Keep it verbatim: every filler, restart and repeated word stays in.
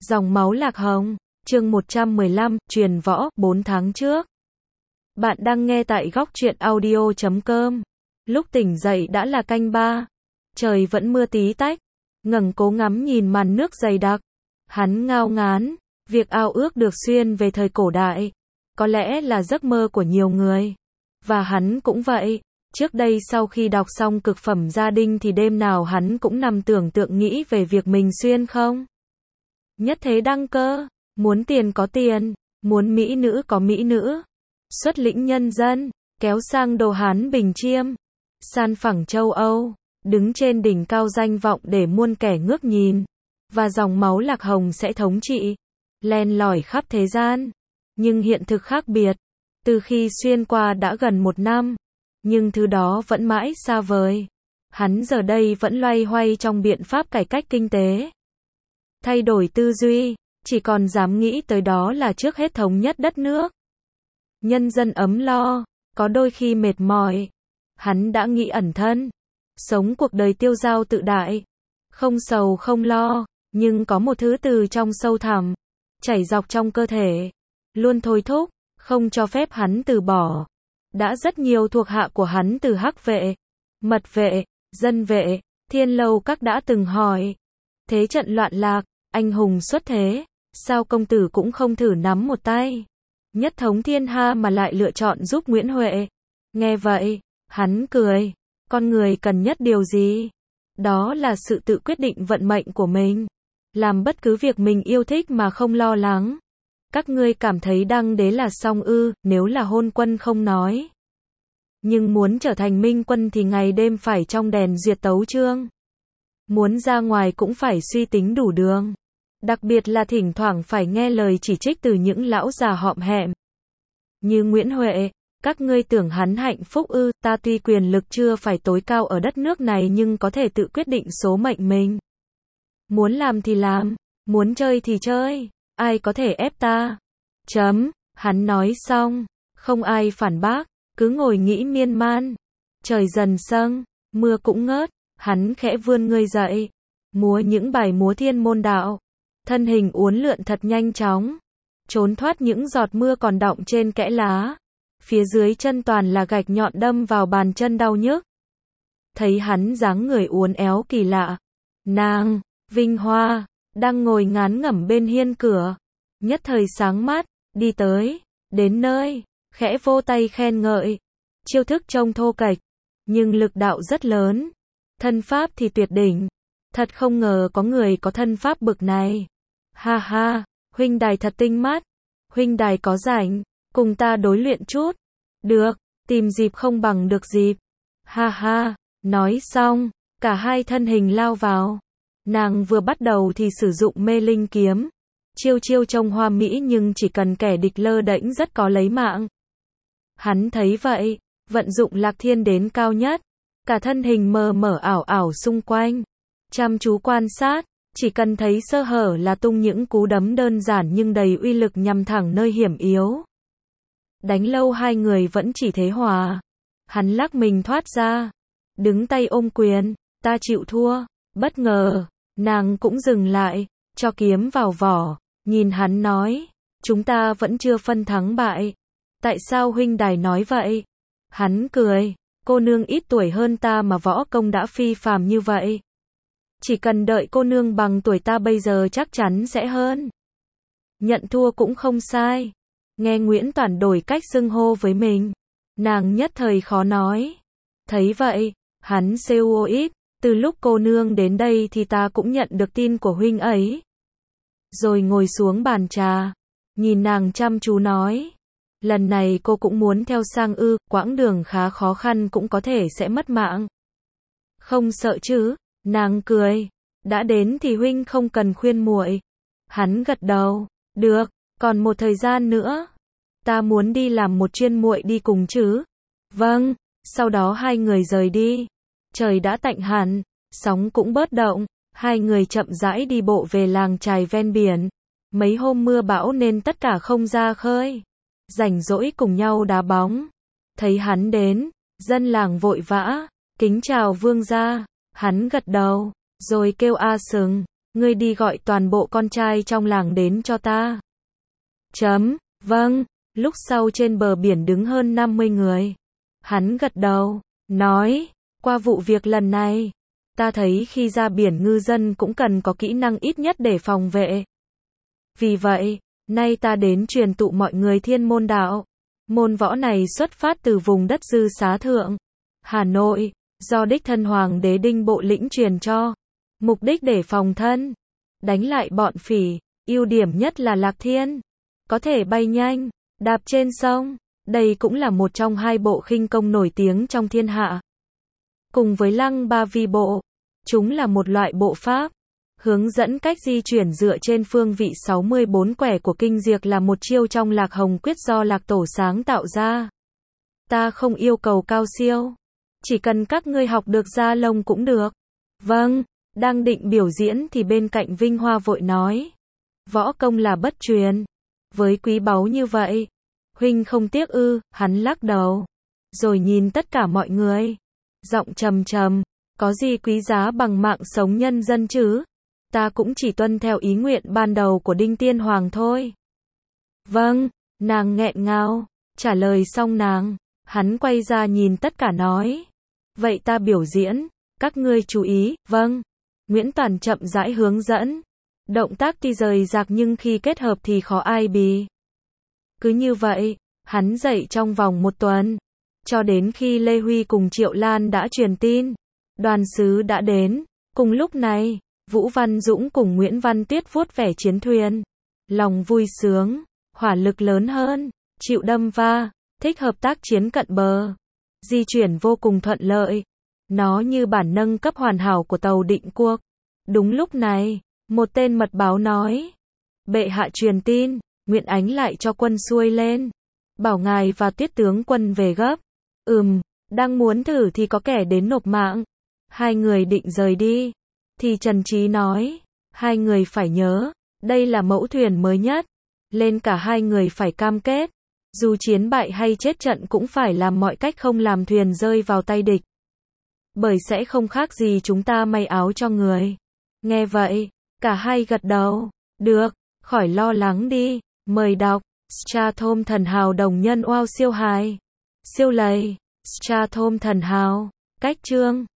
Dòng máu lạc hồng, chương một trăm mười lăm, truyền võ, bốn tháng trước. Bạn đang nghe tại góc truyện audio chấm com. Lúc tỉnh dậy đã là canh ba. Trời vẫn mưa tí tách. Ngẩng cố ngắm nhìn màn nước dày đặc. Hắn ngao ngán, việc ao ước được xuyên về thời cổ đại. Có lẽ là giấc mơ của nhiều người. Và hắn cũng vậy. Trước đây sau khi đọc xong cực phẩm gia đình thì đêm nào hắn cũng nằm tưởng tượng nghĩ về việc mình xuyên không. Nhất thế đăng cơ, muốn tiền có tiền, muốn mỹ nữ có mỹ nữ. Xuất lĩnh nhân dân, kéo sang đồ Hán Bình Chiêm, san phẳng châu Âu, đứng trên đỉnh cao danh vọng để muôn kẻ ngước nhìn. Và dòng máu lạc hồng sẽ thống trị, len lỏi khắp thế gian. Nhưng hiện thực khác biệt, từ khi xuyên qua đã gần một năm, nhưng thứ đó vẫn mãi xa vời. Hắn giờ đây vẫn loay hoay trong biện pháp cải cách kinh tế. Thay đổi tư duy, chỉ còn dám nghĩ tới đó là trước hết thống nhất đất nước. Nhân dân ấm lo, có đôi khi mệt mỏi. Hắn đã nghĩ ẩn thân, sống cuộc đời tiêu dao tự đại, không sầu không lo, nhưng có một thứ từ trong sâu thẳm, chảy dọc trong cơ thể, luôn thôi thúc, không cho phép hắn từ bỏ. Đã rất nhiều thuộc hạ của hắn từ Hắc vệ, Mật vệ, Dân vệ, Thiên Lâu các đã từng hỏi. Thế trận loạn lạc, anh hùng xuất thế, sao công tử cũng không thử nắm một tay, nhất thống thiên hạ mà lại lựa chọn giúp Nguyễn Huệ. Nghe vậy, hắn cười, con người cần nhất điều gì? Đó là sự tự quyết định vận mệnh của mình, làm bất cứ việc mình yêu thích mà không lo lắng. Các ngươi cảm thấy đăng đế là xong ư? Nếu là hôn quân không nói, nhưng muốn trở thành minh quân thì ngày đêm phải trong đèn duyệt tấu chương. Muốn ra ngoài cũng phải suy tính đủ đường. Đặc biệt là thỉnh thoảng phải nghe lời chỉ trích từ những lão già họm hẹm như Nguyễn Huệ. Các ngươi tưởng hắn hạnh phúc ư? Ta tuy quyền lực chưa phải tối cao ở đất nước này nhưng có thể tự quyết định số mệnh mình. Muốn làm thì làm, muốn chơi thì chơi, ai có thể ép ta? Chấm. Hắn nói xong, không ai phản bác, cứ ngồi nghĩ miên man. Trời dần sâng, mưa cũng ngớt, hắn khẽ vươn người dậy, múa những bài múa thiên môn đạo. Thân hình uốn lượn thật nhanh chóng, trốn thoát những giọt mưa còn đọng trên kẽ lá. Phía dưới chân toàn là gạch nhọn đâm vào bàn chân đau nhức. Thấy hắn dáng người uốn éo kỳ lạ, nàng, Vinh Hoa, đang ngồi ngán ngẩm bên hiên cửa. Nhất thời sáng mắt, đi tới, đến nơi, khẽ vô tay khen ngợi. Chiêu thức trông thô kệch, nhưng lực đạo rất lớn. Thân pháp thì tuyệt đỉnh. Thật không ngờ có người có thân pháp bực này. Ha ha, huynh đài thật tinh mắt. Huynh đài có rảnh, cùng ta đối luyện chút. Được, tìm dịp không bằng được dịp. Ha ha, nói xong, cả hai thân hình lao vào. Nàng vừa bắt đầu thì sử dụng mê linh kiếm. Chiêu chiêu trông hoa mỹ nhưng chỉ cần kẻ địch lơ đễnh rất có lấy mạng. Hắn thấy vậy, vận dụng Lạc Thiên đến cao nhất. Cả thân hình mờ mờ ảo ảo xung quanh. Chăm chú quan sát, chỉ cần thấy sơ hở là tung những cú đấm đơn giản nhưng đầy uy lực nhằm thẳng nơi hiểm yếu. Đánh lâu hai người vẫn chỉ thế hòa. Hắn lắc mình thoát ra, đứng tay ôm quyền, ta chịu thua. Bất ngờ, nàng cũng dừng lại, cho kiếm vào vỏ, nhìn hắn nói, chúng ta vẫn chưa phân thắng bại. Tại sao huynh đài nói vậy? Hắn cười, cô nương ít tuổi hơn ta mà võ công đã phi phàm như vậy. Chỉ cần đợi cô nương bằng tuổi ta bây giờ chắc chắn sẽ hơn. Nhận thua cũng không sai. Nghe Nguyễn Toản đổi cách xưng hô với mình, nàng nhất thời khó nói. Thấy vậy, hắn xêu ít, từ lúc cô nương đến đây thì ta cũng nhận được tin của huynh ấy. Rồi ngồi xuống bàn trà, nhìn nàng chăm chú nói, lần này cô cũng muốn theo sang ư? Quãng đường khá khó khăn cũng có thể sẽ mất mạng. Không sợ chứ? Nàng cười, đã đến thì huynh không cần khuyên muội. Hắn gật đầu, được, còn một thời gian nữa. Ta muốn đi làm một chuyên muội đi cùng chứ? Vâng. Sau đó hai người rời đi. Trời đã tạnh hẳn, sóng cũng bớt động. Hai người chậm rãi đi bộ về làng chài ven biển. Mấy hôm mưa bão nên tất cả không ra khơi. Rảnh rỗi cùng nhau đá bóng. Thấy hắn đến, dân làng vội vã, kính chào vương gia. Hắn gật đầu, rồi kêu a sừng, ngươi đi gọi toàn bộ con trai trong làng đến cho ta. Chấm, vâng, lúc sau trên bờ biển đứng hơn năm mươi người. Hắn gật đầu, nói, qua vụ việc lần này, ta thấy khi ra biển ngư dân cũng cần có kỹ năng ít nhất để phòng vệ. Vì vậy, nay ta đến truyền tụ mọi người Thiên Môn Đạo. Môn võ này xuất phát từ vùng đất Dư Xá Thượng, Hà Nội, do đích thân Hoàng đế Đinh Bộ Lĩnh truyền cho. Mục đích để phòng thân, đánh lại bọn phỉ, ưu điểm nhất là Lạc Thiên, có thể bay nhanh, đạp trên sông. Đây cũng là một trong hai bộ khinh công nổi tiếng trong thiên hạ. Cùng với Lăng Ba Vi Bộ, chúng là một loại bộ pháp, hướng dẫn cách di chuyển dựa trên phương vị sáu mươi bốn quẻ của kinh diệt là một chiêu trong Lạc Hồng Quyết do Lạc Tổ sáng tạo ra. Ta không yêu cầu cao siêu, chỉ cần các ngươi học được ra lông cũng được. Vâng, đang định biểu diễn thì bên cạnh Vinh Hoa vội nói, võ công là bất truyền, với quý báu như vậy, huynh không tiếc ư? Hắn lắc đầu, rồi nhìn tất cả mọi người, giọng trầm trầm, có gì quý giá bằng mạng sống nhân dân chứ? Ta cũng chỉ tuân theo ý nguyện ban đầu của Đinh Tiên Hoàng thôi. Vâng, nàng nghẹn ngào, trả lời xong nàng, hắn quay ra nhìn tất cả nói, vậy ta biểu diễn, các ngươi chú ý. Vâng. Nguyễn Toàn chậm rãi hướng dẫn, động tác tuy rời rạc nhưng khi kết hợp thì khó ai bì. Cứ như vậy, hắn dạy trong vòng một tuần, cho đến khi Lê Huy cùng Triệu Lan đã truyền tin, đoàn sứ đã đến. Cùng lúc này, Vũ Văn Dũng cùng Nguyễn Văn Tuyết vuốt vẻ chiến thuyền, lòng vui sướng, hỏa lực lớn hơn, chịu đâm va, thích hợp tác chiến cận bờ, di chuyển vô cùng thuận lợi. Nó như bản nâng cấp hoàn hảo của tàu định cuộc. Đúng lúc này, một tên mật báo nói, bệ hạ truyền tin, Nguyễn Ánh lại cho quân xuôi lên, bảo ngài và Tuyết tướng quân về gấp. Ừm, đang muốn thử thì có kẻ đến nộp mạng. Hai người định rời đi, thì Trần Trí nói, hai người phải nhớ, đây là mẫu thuyền mới nhất, lên cả hai người phải cam kết, dù chiến bại hay chết trận cũng phải làm mọi cách không làm thuyền rơi vào tay địch. Bởi sẽ không khác gì chúng ta may áo cho người. Nghe vậy, cả hai gật đầu, được, khỏi lo lắng đi. Mời đọc, Strathom Thần Hào đồng nhân oao siêu hài, siêu lầy, Strathom Thần Hào, cách chương.